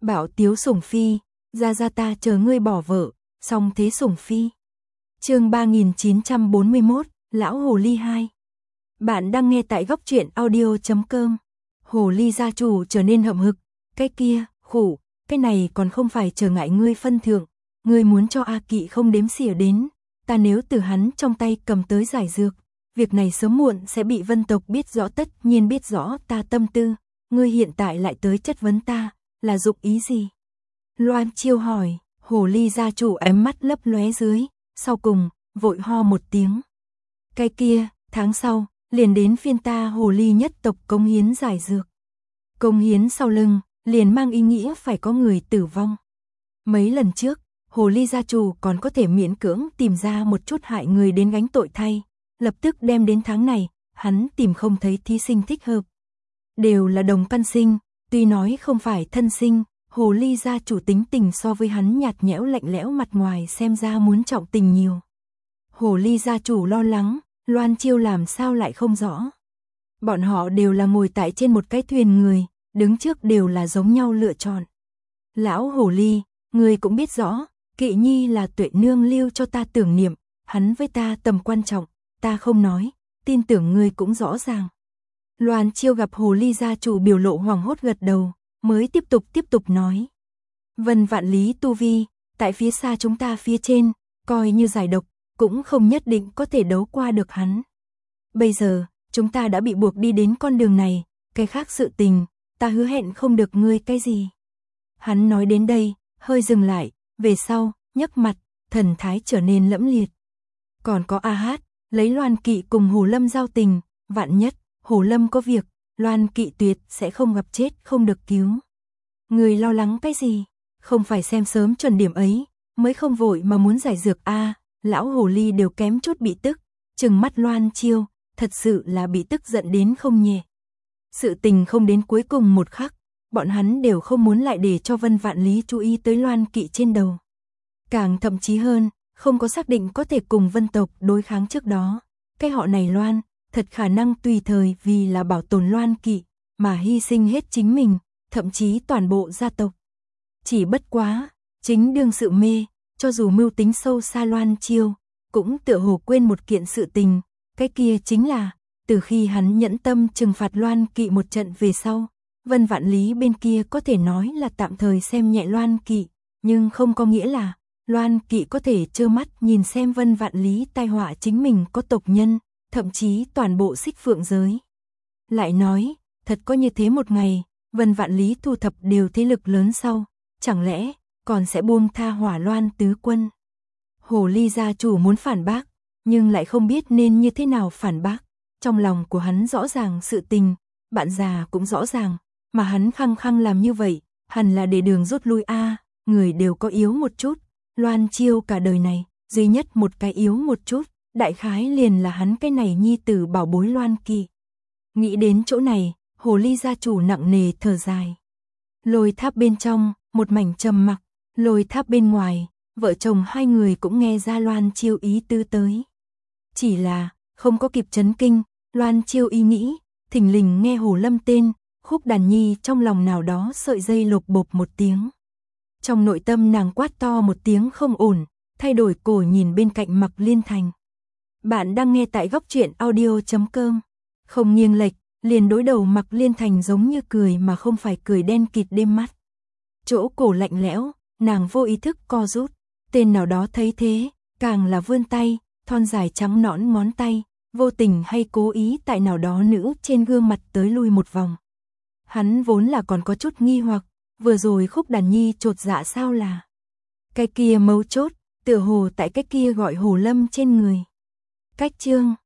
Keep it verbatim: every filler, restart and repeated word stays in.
Bảo Tiếu Sủng Phi, ra ra ta chờ ngươi bỏ vợ, xong thế Sủng Phi. Chương ba nghìn chín trăm bốn mươi mốt, Lão Hồ Ly hai. Bạn đang nghe tại góc truyện audio chấm com. Hồ Ly gia chủ trở nên hậm hực, cái kia, khổ, cái này còn không phải trở ngại ngươi phân thượng, ngươi muốn cho A Kỵ không đếm xỉa đến, ta nếu từ hắn trong tay cầm tới giải dược, việc này sớm muộn sẽ bị Vân tộc biết rõ, tất nhiên biết rõ ta tâm tư, ngươi hiện tại lại tới chất vấn ta, là dụng ý gì? Loan Chiêu hỏi, Hồ Ly gia chủ ánh mắt lấp lóe dưới, sau cùng, vội ho một tiếng. Cái kia, tháng sau, liền đến phiên ta Hồ Ly nhất tộc cống hiến giải dược. Cống hiến sau lưng, liền mang ý nghĩa phải có người tử vong. Mấy lần trước, Hồ Ly gia chủ còn có thể miễn cưỡng tìm ra một chút hại người đến gánh tội thay, lập tức đem đến tháng này, hắn tìm không thấy thí sinh thích hợp. Đều là đồng căn sinh, tuy nói không phải thân sinh, Hồ Ly gia chủ tính tình so với hắn nhạt nhẽo lạnh lẽo, mặt ngoài xem ra muốn trọng tình nhiều. Hồ Ly gia chủ lo lắng, Loan Chiêu làm sao lại không rõ. Bọn họ đều là ngồi tại trên một cái thuyền người, đứng trước đều là giống nhau lựa chọn. Lão Hồ Ly, người cũng biết rõ, Kỵ Nhi là Tuệ nương lưu cho ta tưởng niệm, hắn với ta tầm quan trọng, ta không nói, tin tưởng ngươi cũng rõ ràng. Loan Chiêu gặp Hồ Ly gia chủ biểu lộ hoảng hốt gật đầu, mới tiếp tục tiếp tục nói. Vân vạn lý tu vi, tại phía xa chúng ta phía trên, coi như giải độc, cũng không nhất định có thể đấu qua được hắn. Bây giờ, chúng ta đã bị buộc đi đến con đường này, cái khác sự tình, ta hứa hẹn không được ngươi cái gì. Hắn nói đến đây, hơi dừng lại, về sau, nhấc mặt, thần thái trở nên lẫm liệt. Còn có A Hát, lấy Loan Kỵ cùng Hồ Lâm giao tình, vạn nhất, Hồ Lâm có việc, Loan Kỵ tuyệt sẽ không gặp chết không được cứu. Người lo lắng cái gì? Không phải xem sớm chuẩn điểm ấy, mới không vội mà muốn giải dược a à, lão Hồ Ly đều kém chút bị tức, trừng mắt Loan Chiêu, thật sự là bị tức giận đến không nhẹ. Sự tình không đến cuối cùng một khắc, bọn hắn đều không muốn lại để cho Vân Vạn Lý chú ý tới Loan Kỵ trên đầu. Càng thậm chí hơn, không có xác định có thể cùng Vân tộc đối kháng trước đó, cái họ này Loan, thật khả năng tùy thời vì là bảo tồn Loan Kỵ, mà hy sinh hết chính mình, thậm chí toàn bộ gia tộc. Chỉ bất quá, chính đương sự mê, cho dù mưu tính sâu xa Loan Chiêu, cũng tựa hồ quên một kiện sự tình, cái kia chính là, từ khi hắn nhẫn tâm trừng phạt Loan Kỵ một trận về sau, Vân Vạn Lý bên kia có thể nói là tạm thời xem nhẹ Loan Kỵ, nhưng không có nghĩa là Loan Kỵ có thể trơ mắt nhìn xem Vân Vạn Lý tai họa chính mình có tộc nhân, thậm chí toàn bộ Xích Phượng giới. Lại nói, thật có như thế một ngày, Vân Vạn Lý thu thập đều thế lực lớn sau, chẳng lẽ còn sẽ buông tha Hỏa Loan tứ quân. Hồ Ly gia chủ muốn phản bác, nhưng lại không biết nên như thế nào phản bác. Trong lòng của hắn rõ ràng sự tình, bạn già cũng rõ ràng, mà hắn khăng khăng làm như vậy, hẳn là để đường rút lui a, à, người đều có yếu một chút, Loan Chiêu cả đời này, duy nhất một cái yếu một chút, đại khái liền là hắn cái này nhi tử bảo bối Loan Kỵ. Nghĩ đến chỗ này, Hồ Ly gia chủ nặng nề thở dài. Lôi tháp bên trong, một mảnh trầm mặc, lôi tháp bên ngoài, vợ chồng hai người cũng nghe ra Loan Chiêu ý tư tới. Chỉ là, không có kịp chấn kinh, Loan Chiêu ý nghĩ, thình lình nghe Hồ Lâm tên, Khúc Đàn Nhi trong lòng nào đó sợi dây lột bột một tiếng. Trong nội tâm nàng quát to một tiếng không ổn, thay đổi cổ nhìn bên cạnh Mặc Liên Thành. Bạn đang nghe tại góc truyện audio chấm com. Không nghiêng lệch, liền đối đầu Mặc Liên Thành giống như cười mà không phải cười, đen kịt đêm mắt. Chỗ cổ lạnh lẽo, nàng vô ý thức co rút, tên nào đó thấy thế, càng là vươn tay, thon dài trắng nõn ngón tay, vô tình hay cố ý tại nào đó nữ trên gương mặt tới lui một vòng. Hắn vốn là còn có chút nghi hoặc, vừa rồi Khúc Đàn Nhi chột dạ sao là. Cái kia mấu chốt, tựa hồ tại cái kia gọi Hồ Lâm trên người. Cách chương